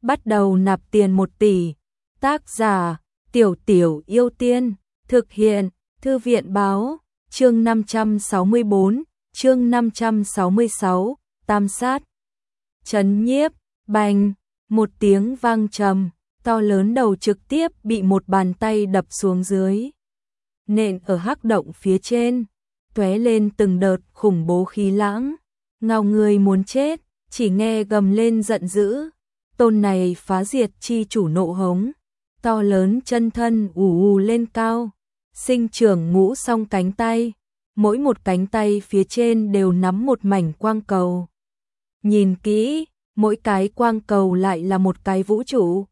bắt đầu nạp tiền 1 tỷ. Tác giả, Tiểu Tiểu Yêu Tiên, thực hiện, Thư viện báo, chương 564, chương 566, tam sát. Chấn nhiếp, bành, một tiếng vang trầm, to lớn đầu trực tiếp bị một bàn tay đập xuống dưới. Nện ở hắc động phía trên, tóe lên từng đợt khủng bố khí lãng, ngao người muốn chết, chỉ nghe gầm lên giận dữ. Tôn này phá diệt chi chủ nộ hống, to lớn chân thân ù lên cao, sinh trưởng ngũ song cánh tay, mỗi một cánh tay phía trên đều nắm một mảnh quang cầu. Nhìn kỹ, mỗi cái quang cầu lại là một cái vũ trụ.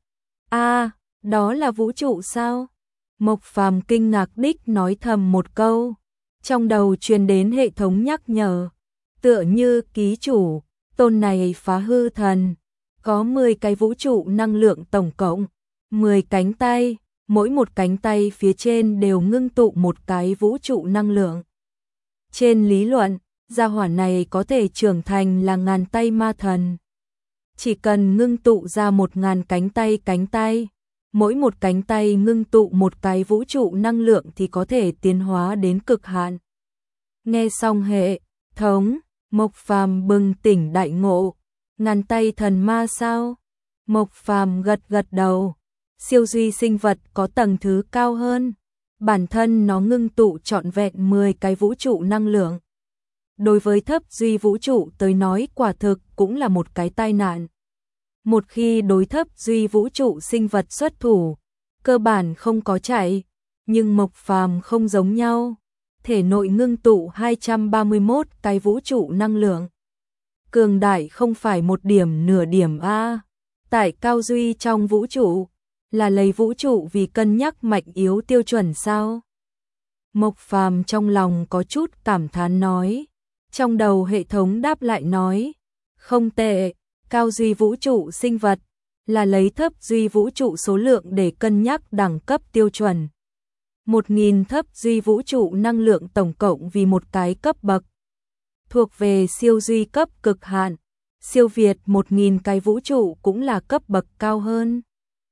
A, đó là vũ trụ sao? Mộc Phàm kinh ngạc đích nói thầm một câu, trong đầu truyền đến hệ thống nhắc nhở, tựa như ký chủ, tôn này phá hư thần, có 10 cái vũ trụ năng lượng tổng cộng, 10 cánh tay, mỗi một cánh tay phía trên đều ngưng tụ một cái vũ trụ năng lượng. Trên lý luận, gia hỏa này có thể trưởng thành là ngàn tay ma thần. Chỉ cần ngưng tụ ra 1000 cánh tay, mỗi một cánh tay ngưng tụ một cái vũ trụ năng lượng thì có thể tiến hóa đến cực hạn. Nghe xong hệ thống, Mộc Phàm bừng tỉnh đại ngộ, ngàn tay thần ma sao? Mộc Phàm gật gật đầu, siêu duy sinh vật có tầng thứ cao hơn, bản thân nó ngưng tụ trọn vẹn 10 cái vũ trụ năng lượng. Đối với thấp duy vũ trụ tới nói quả thực cũng là một cái tai nạn. Một khi đối thấp duy vũ trụ sinh vật xuất thủ, cơ bản không có chạy, nhưng Mộc Phàm không giống nhau, thể nội ngưng tụ 231 cái vũ trụ năng lượng. Cường đại không phải một điểm nửa điểm a. Tại cao duy trong vũ trụ, là lấy vũ trụ vì cân nhắc mạnh yếu tiêu chuẩn sao? Mộc Phàm trong lòng có chút cảm thán nói, trong đầu hệ thống đáp lại nói, không tệ, cao duy vũ trụ sinh vật, là lấy thấp duy vũ trụ số lượng để cân nhắc đẳng cấp tiêu chuẩn. 1000 thấp duy vũ trụ năng lượng tổng cộng vì một cái cấp bậc. Thuộc về siêu duy cấp cực hạn, siêu việt 1000 cái vũ trụ cũng là cấp bậc cao hơn.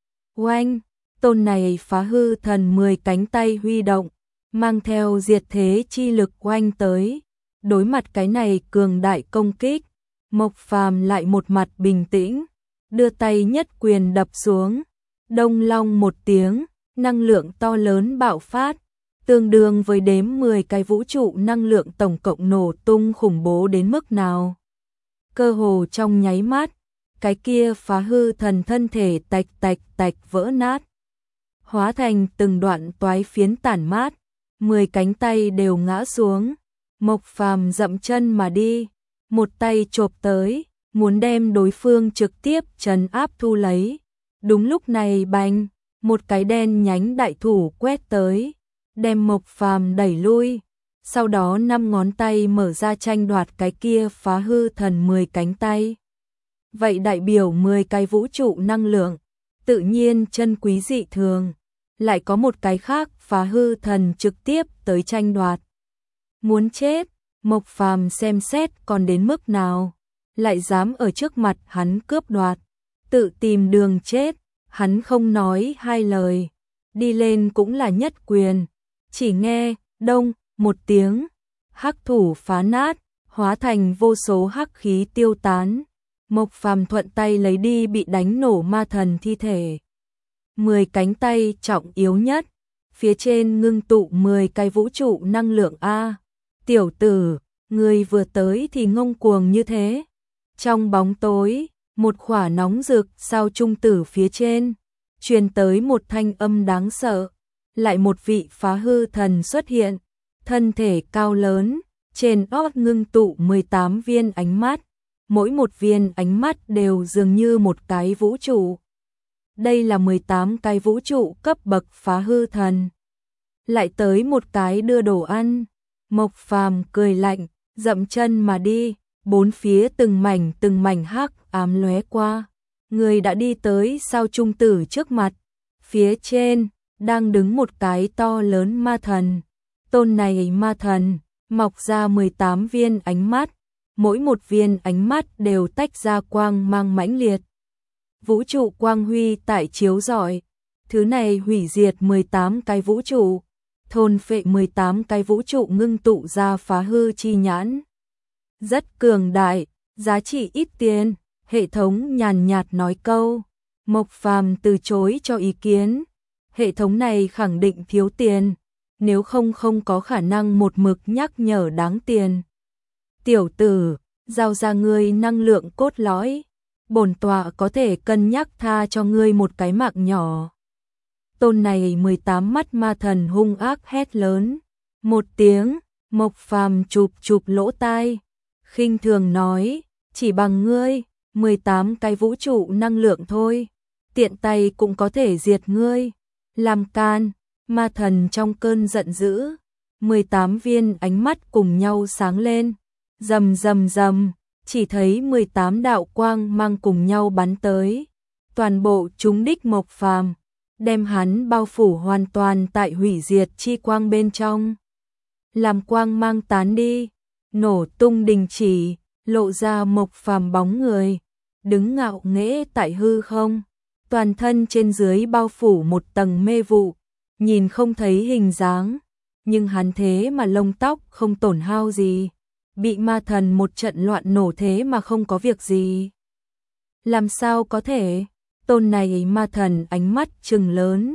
Oanh, tôn này phá hư thần 10 cánh tay huy động, mang theo diệt thế chi lực oanh tới. Đối mặt cái này cường đại công kích, Mộc Phàm lại một mặt bình tĩnh, đưa tay nhất quyền đập xuống. Đông long một tiếng, năng lượng to lớn bạo phát, tương đương với đếm 10 cái vũ trụ năng lượng tổng cộng nổ tung khủng bố đến mức nào. Cơ hồ trong nháy mắt, cái kia phá hư thần thân thể tạch vỡ nát, hóa thành từng đoạn toái phiến tản mát, 10 cánh tay đều ngã xuống. Mộc Phàm dậm chân mà đi, một tay chộp tới, muốn đem đối phương trực tiếp trấn áp thu lấy. Đúng lúc này bành, một cái đen nhánh đại thủ quét tới, đem Mộc Phàm đẩy lui, sau đó 5 ngón tay mở ra tranh đoạt cái kia phá hư thần 10 cánh tay. Vậy đại biểu 10 cái vũ trụ năng lượng, tự nhiên chân quý dị thường, lại có một cái khác phá hư thần trực tiếp tới tranh đoạt. Muốn chết, Mộc Phàm xem xét còn đến mức nào, lại dám ở trước mặt hắn cướp đoạt, tự tìm đường chết, hắn không nói hai lời, đi lên cũng là nhất quyền, chỉ nghe đông một tiếng, hắc thủ phá nát, hóa thành vô số hắc khí tiêu tán. Mộc Phàm thuận tay lấy đi bị đánh nổ ma thần thi thể. 10 cánh tay trọng yếu nhất, phía trên ngưng tụ 10 cái vũ trụ năng lượng a. Tiểu tử, người vừa tới thì ngông cuồng như thế. Trong bóng tối, một khỏa nóng rực sao trung tử phía trên, truyền tới một thanh âm đáng sợ. Lại một vị phá hư thần xuất hiện, thân thể cao lớn, trên ót ngưng tụ 18 viên ánh mắt, mỗi một viên ánh mắt đều dường như một cái vũ trụ. Đây là 18 cái vũ trụ cấp bậc phá hư thần. Lại tới một cái đưa đồ ăn. Mộc Phàm cười lạnh, dậm chân mà đi, bốn phía từng mảnh hắc ám lóe qua. Người đã đi tới sao trung tử trước mặt, phía trên đang đứng một cái to lớn ma thần. Tôn này ma thần mọc ra 18 viên ánh mắt, mỗi một viên ánh mắt đều tách ra quang mang mãnh liệt. vũ trụ quang huy tại chiếu rọi. Thứ này hủy diệt 18 cái vũ trụ, thôn phệ 18 cái vũ trụ ngưng tụ ra phá hư chi nhãn. Rất cường đại, giá trị ít tiền, hệ thống nhàn nhạt nói câu. Mộc Phàm từ chối cho ý kiến. Hệ thống này khẳng định thiếu tiền, nếu không có khả năng một mực nhắc nhở đáng tiền. Tiểu tử, giao ra ngươi năng lượng cốt lõi, bổn tọa có thể cân nhắc tha cho ngươi một cái mạng nhỏ. Tôn này 18 mắt ma thần hung ác hét lớn. Một tiếng, Mộc Phàm chụp lỗ tai, khinh thường nói, chỉ bằng ngươi, 18 cái vũ trụ năng lượng thôi, tiện tay cũng có thể diệt ngươi. Làm can, ma thần trong cơn giận dữ, 18 viên ánh mắt cùng nhau sáng lên, rầm rầm rầm, chỉ thấy 18 đạo quang mang cùng nhau bắn tới, toàn bộ trúng đích Mộc Phàm, đem hắn bao phủ hoàn toàn tại hủy diệt chi quang bên trong. Làm quang mang tán đi, nổ tung đình chỉ, lộ ra Mộc Phàm bóng người, đứng ngạo nghễ tại hư không, toàn thân trên dưới bao phủ một tầng mê vụ, nhìn không thấy hình dáng, nhưng hắn thế mà lông tóc không tổn hao gì, bị ma thần một trận loạn nổ thế mà không có việc gì. Làm sao có thể? Tôn này ma thần ánh mắt trừng lớn,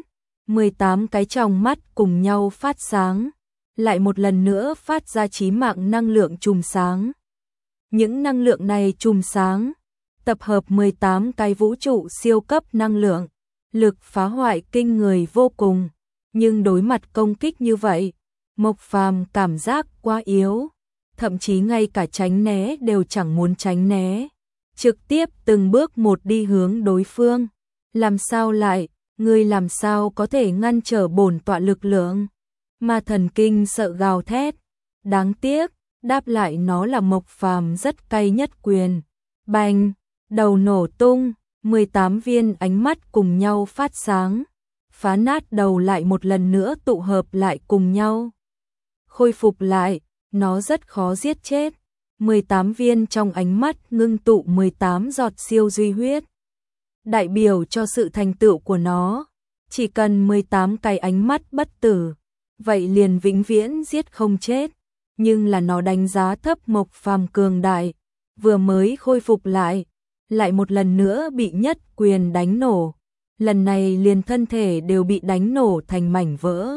18 cái tròng mắt cùng nhau phát sáng, lại một lần nữa phát ra chí mạng năng lượng chùm sáng. Những năng lượng này chùm sáng, tập hợp 18 cái vũ trụ siêu cấp năng lượng, lực phá hoại kinh người vô cùng, nhưng đối mặt công kích như vậy, Mộc Phàm cảm giác quá yếu, thậm chí ngay cả tránh né đều chẳng muốn tránh né, trực tiếp từng bước một đi hướng đối phương. Làm sao lại, ngươi làm sao có thể ngăn trở bổn tọa lực lượng? Ma thần kinh sợ gào thét, đáng tiếc, đáp lại nó là Mộc Phàm rất cay nhất quyền. Bành, đầu nổ tung, 18 viên ánh mắt cùng nhau phát sáng, phá nát đầu lại một lần nữa tụ hợp lại cùng nhau. Khôi phục lại, nó rất khó giết chết. 18 viên trong ánh mắt ngưng tụ 18 giọt siêu duy huyết, đại biểu cho sự thành tựu của nó. Chỉ cần 18 cái ánh mắt bất tử, vậy liền vĩnh viễn giết không chết. Nhưng là nó đánh giá thấp Mộc Phàm cường đại, vừa mới khôi phục lại một lần nữa bị nhất quyền đánh nổ. Lần này liền thân thể đều bị đánh nổ thành mảnh vỡ.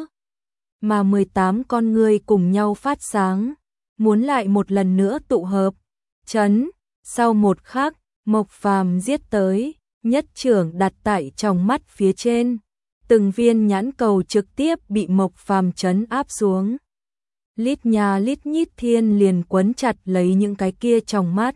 Mà 18 con ngươi cùng nhau phát sáng, muốn lại một lần nữa tụ hợp. Chấn, sau một khắc, Mộc Phàm giết tới, nhất chưởng đặt tại trong mắt phía trên. Từng viên nhãn cầu trực tiếp bị Mộc Phàm trấn áp xuống. Lít nhà lít nhít thiên liền quấn chặt lấy những cái kia trong mắt.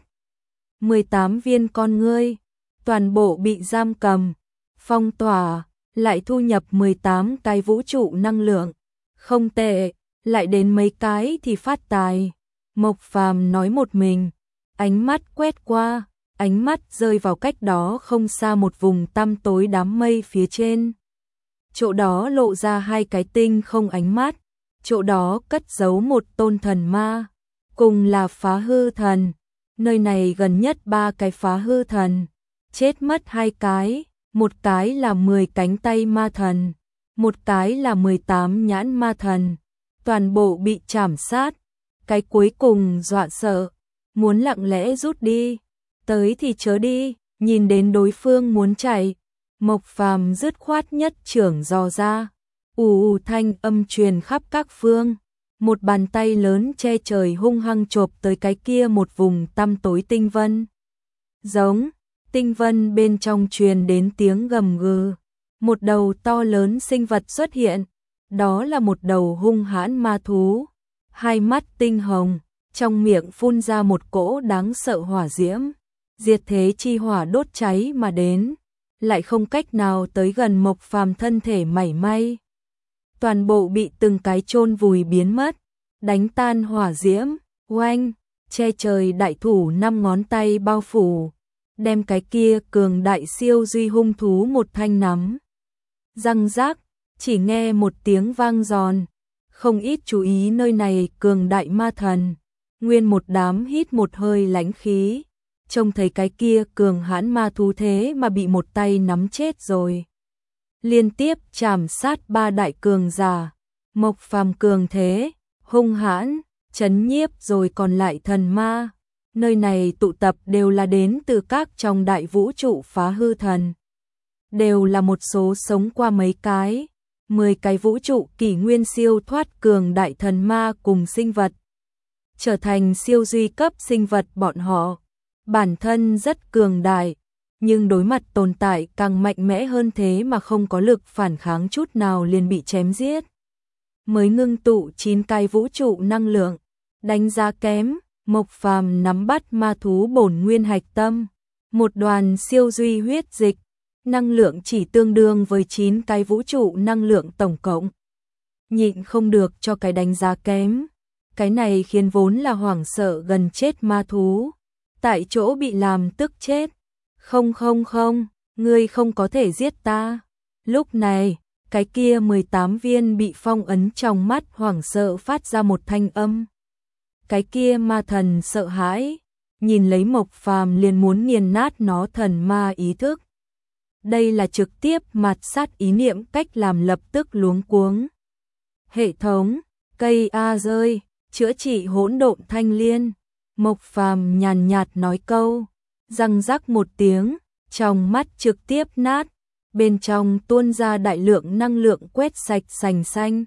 18 viên con ngươi, toàn bộ bị giam cầm, phong tỏa, lại thu nhập 18 cái vũ trụ năng lượng. Không tệ, lại đến mấy cái thì phát tài. Mộc Phàm nói một mình, ánh mắt quét qua, ánh mắt rơi vào cách đó không xa một vùng tăm tối đám mây phía trên. Chỗ đó lộ ra hai cái tinh không ánh mắt, chỗ đó cất giấu một tôn thần ma, cùng là phá hư thần. Nơi này gần nhất 3 cái phá hư thần, chết mất 2 cái, một cái là 10 cánh tay ma thần, một cái là 18 nhãn ma thần, toàn bộ bị chảm sát. Cái cuối cùng dọa sợ, muốn lặng lẽ rút đi, tới thì chớ đi, nhìn đến đối phương muốn chạy, Mộc Phàm dứt khoát nhất chưởng dò ra, ù thanh âm truyền khắp các phương, một bàn tay lớn che trời hung hăng chộp tới cái kia một vùng tăm tối tinh vân. Giống, tinh vân bên trong truyền đến tiếng gầm gừ, một đầu to lớn sinh vật xuất hiện, đó là một đầu hung hãn ma thú, hai mắt tinh hồng, trong miệng phun ra một cỗ đáng sợ hỏa diễm, diệt thế chi hỏa đốt cháy mà đến, lại không cách nào tới gần Mộc Phàm thân thể mảy may. Toàn bộ bị từng cái chôn vùi biến mất, đánh tan hỏa diễm, oanh, che trời đại thủ 5 ngón tay bao phủ, đem cái kia cường đại siêu duy hung thú một thanh nắm. Răng rác, chỉ nghe một tiếng vang giòn, không ít chú ý nơi này cường đại ma thần, nguyên một đám hít một hơi lãnh khí, trông thấy cái kia cường hãn ma thú thế mà bị một tay nắm chết rồi. Liên tiếp chảm sát 3 đại cường giả, Mộc Phàm cường thế, hung hãn, chấn nhiếp rồi còn lại thần ma. Nơi này tụ tập đều là đến từ các trong đại vũ trụ phá hư thần. Đều là một số sống qua mấy cái, 10 cái vũ trụ kỷ nguyên siêu thoát cường đại thần ma cùng sinh vật. Trở thành siêu duy cấp sinh vật bọn họ. Bản thân rất cường đại, nhưng đối mặt tồn tại càng mạnh mẽ hơn thế mà không có lực phản kháng chút nào liền bị chém giết. Mới ngưng tụ 9 cái vũ trụ năng lượng, đánh giá kém, Mộc Phàm nắm bắt ma thú bổn nguyên hạch tâm, một đoàn siêu duy huyết dịch, năng lượng chỉ tương đương với 9 cái vũ trụ năng lượng tổng cộng. Nhịn không được cho cái đánh giá kém, cái này khiến vốn là hoảng sợ gần chết ma thú, tại chỗ bị làm tức chết. Không, ngươi không có thể giết ta. Lúc này, cái kia 18 viên bị phong ấn trong mắt hoảng sợ phát ra một thanh âm. Cái kia ma thần sợ hãi, nhìn lấy Mộc Phàm liền muốn nghiền nát nó thần ma ý thức. Đây là trực tiếp mạt sát ý niệm cách làm lập tức luống cuống. Hệ thống, cây A rơi, chữa trị hỗn độn thanh liên. Mộc Phàm nhàn nhạt nói câu, răng rắc một tiếng, trong mắt trực tiếp nát, bên trong tuôn ra đại lượng năng lượng quét sạch sành xanh.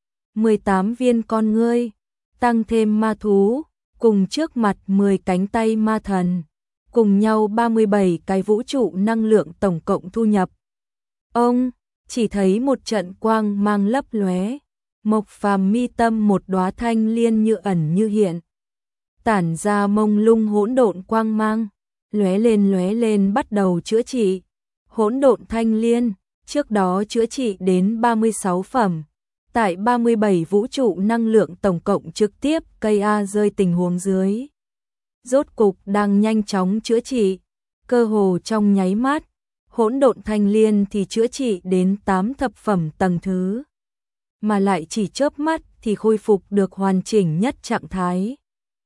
18 viên con ngươi, tăng thêm ma thú, cùng trước mặt 10 cánh tay ma thần, cùng nhau 37 cái vũ trụ năng lượng tổng cộng thu nhập. Ông chỉ thấy một trận quang mang lấp lóe, Mộc Phàm mi tâm một đóa thanh liên như ẩn như hiện, tản ra mông lung hỗn độn quang mang, lóe lên bắt đầu chữa trị. Hỗn độn thanh liên, trước đó chữa trị đến 36 phẩm, tại 37 vũ trụ năng lượng tổng cộng trực tiếp cây A rơi tình huống dưới. Rốt cục đang nhanh chóng chữa trị, cơ hồ trong nháy mắt, hỗn độn thanh liên thì chữa trị đến 8 thập phẩm tầng thứ, mà lại chỉ chớp mắt thì khôi phục được hoàn chỉnh nhất trạng thái.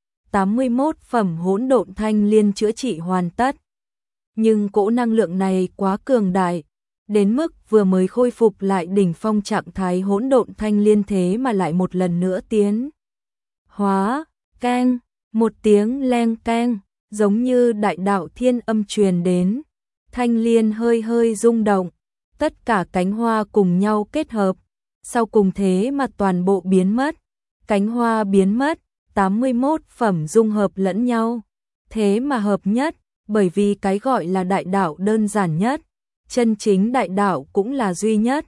81 phẩm hỗn độn thanh liên chữa trị hoàn tất. Nhưng cỗ năng lượng này quá cường đại, đến mức vừa mới khôi phục lại đỉnh phong trạng thái hỗn độn thanh liên thế mà lại một lần nữa tiến hóa. Keng, một tiếng leng keng, giống như đại đạo thiên âm truyền đến. Thanh liên hơi hơi rung động, tất cả cánh hoa cùng nhau kết hợp, sau cùng thế mà toàn bộ biến mất. Cánh hoa biến mất, 81 phẩm dung hợp lẫn nhau, thế mà hợp nhất, bởi vì cái gọi là đại đạo đơn giản nhất, chân chính đại đạo cũng là duy nhất.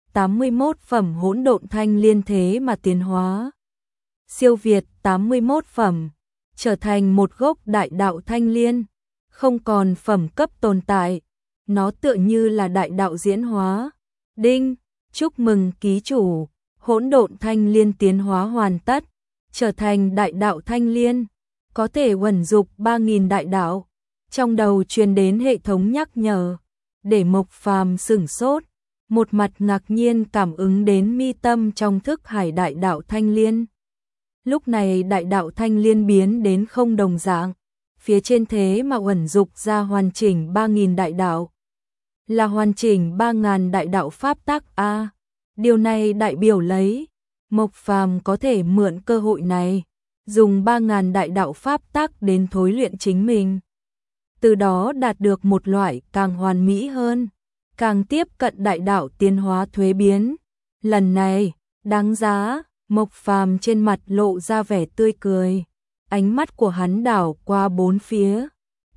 81 phẩm hỗn độn thanh liên thế mà tiến hóa, siêu việt 81 phẩm, trở thành một gốc đại đạo thanh liên, không còn phẩm cấp tồn tại, nó tựa như là đại đạo diễn hóa. Đinh, chúc mừng ký chủ, hỗn độn thanh liên tiến hóa hoàn tất, trở thành đại đạo thanh liên, có thể uẩn dục 3000 đại đạo. Trong đầu truyền đến hệ thống nhắc nhở, để Mộc Phàm sửng sốt, một mặt ngạc nhiên cảm ứng đến mi tâm trong thức hải đại đạo thanh liên. Lúc này đại đạo thanh liên biến đến không đồng dạng, phía trên thế mà uẩn dục ra hoàn chỉnh 3000 đại đạo, là hoàn chỉnh 3000 đại đạo pháp tắc a. Điều này đại biểu lấy Mộc Phàm có thể mượn cơ hội này, dùng 3000 đại đạo pháp tắc đến thối luyện chính mình, từ đó đạt được một loại càng hoàn mỹ hơn, càng tiếp cận đại đạo tiến hóa thuế biến. Lần này, đáng giá. Mộc Phàm trên mặt lộ ra vẻ tươi cười, ánh mắt của hắn đảo qua bốn phía,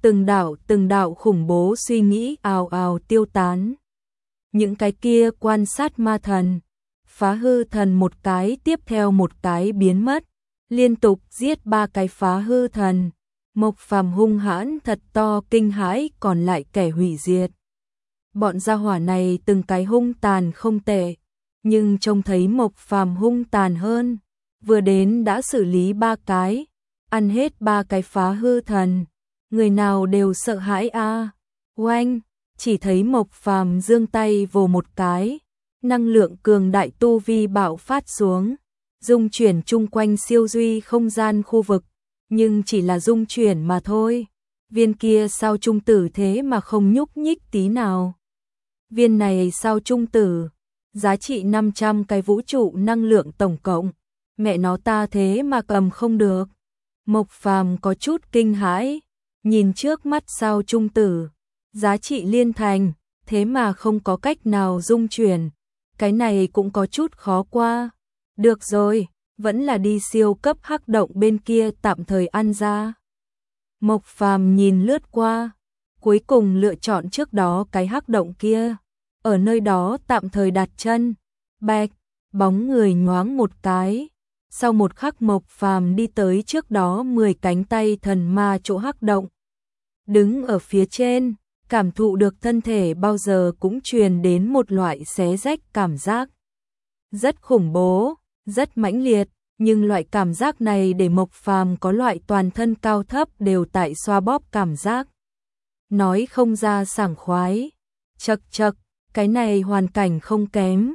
từng đạo khủng bố suy nghĩ ào ào tiêu tán. Những cái kia quan sát ma thần, phá hư thần một cái tiếp theo một cái biến mất, liên tục giết 3 cái phá hư thần. Mộc Phàm hung hãn thật to kinh hãi còn lại kẻ hủy diệt. Bọn gia hỏa này từng cái hung tàn không tệ, nhưng trông thấy Mộc Phàm hung tàn hơn, vừa đến đã xử lý 3 cái, ăn hết 3 cái phá hư thần, người nào đều sợ hãi a. Oanh, chỉ thấy Mộc Phàm giương tay vồ một cái, năng lượng cường đại tu vi bạo phát xuống, dung chuyển chung quanh siêu duy không gian khu vực, nhưng chỉ là dung chuyển mà thôi. viên kia sao trung tử thế mà không nhúc nhích tí nào. Viên này sao trung tử, giá trị 500 cái vũ trụ năng lượng tổng cộng, mẹ nó ta thế mà cầm không được. Mộc Phàm có chút kinh hãi, nhìn trước mắt sao trung tử, giá trị liên thành, thế mà không có cách nào dung chuyển, cái này cũng có chút khó qua. Được rồi, vẫn là đi siêu cấp hắc động bên kia tạm thời ăn ra. Mộc Phàm nhìn lướt qua, cuối cùng lựa chọn trước đó cái hắc động kia, ở nơi đó tạm thời đặt chân. Bạch, bóng người nhoáng một cái, sau một khắc Mộc Phàm đi tới trước đó 10 cánh tay thần ma chỗ hắc động. Đứng ở phía trên, cảm thụ được thân thể bao giờ cũng truyền đến một loại xé rách cảm giác. Rất khủng bố, rất mãnh liệt, nhưng loại cảm giác này để Mộc Phàm có loại toàn thân cao thấp đều tại xoa bóp cảm giác. Nói không ra sảng khoái. Chậc chậc, cái này hoàn cảnh không kém.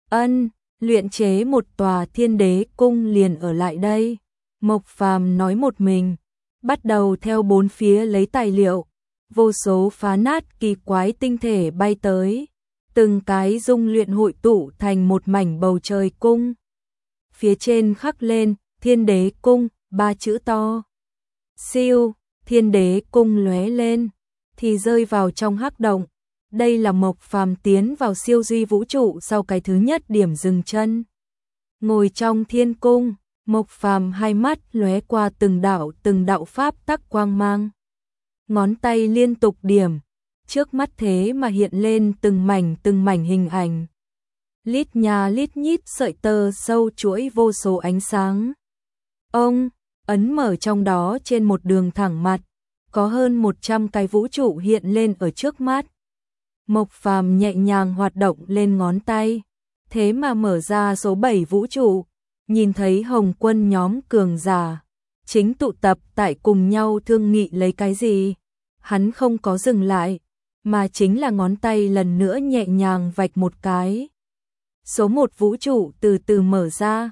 Luyện chế một tòa Thiên Đế cung liền ở lại đây. Mộc Phàm nói một mình, bắt đầu theo bốn phía lấy tài liệu, vô số phá nát kỳ quái tinh thể bay tới, từng cái dung luyện hội tụ thành một mảnh bầu trời cung. Phía trên khắc lên Thiên Đế cung, 3 chữ to. Siêu, Thiên Đế cung lóe lên thì rơi vào trong hắc động. Đây là Mộc Phàm tiến vào siêu duy vũ trụ sau cái thứ nhất điểm dừng chân. Ngồi trong thiên cung, Mộc Phàm hai mắt lóe qua từng đạo pháp tắc quang mang. Ngón tay liên tục điểm, trước mắt thế mà hiện lên từng mảnh hình ảnh. Lít nhà lít nhít sợi tơ sâu chuỗi vô số ánh sáng. Ông ấn mở trong đó trên một đường thẳng mặt, có hơn 100 cái vũ trụ hiện lên ở trước mắt. Mộc Phàm nhẹ nhàng hoạt động lên ngón tay, thế mà mở ra số 7 vũ trụ, nhìn thấy Hồng Quân nhóm cường giả chính tụ tập tại cùng nhau thương nghị lấy cái gì. Hắn không có dừng lại, mà chính là ngón tay lần nữa nhẹ nhàng vạch một cái. Số 1 vũ trụ từ từ mở ra.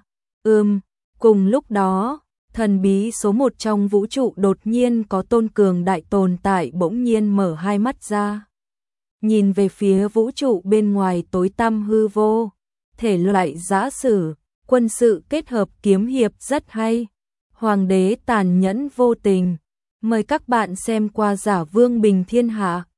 Cùng lúc đó, thần bí số 1 trong vũ trụ đột nhiên có tôn cường đại tồn tại bỗng nhiên mở hai mắt ra. Nhìn về phía vũ trụ bên ngoài tối tăm hư vô, thể loại giã sử, quân sự kết hợp kiếm hiệp rất hay. Hoàng đế tàn nhẫn vô tình. Mời các bạn xem qua Giả Vương Bình Thiên Hạ.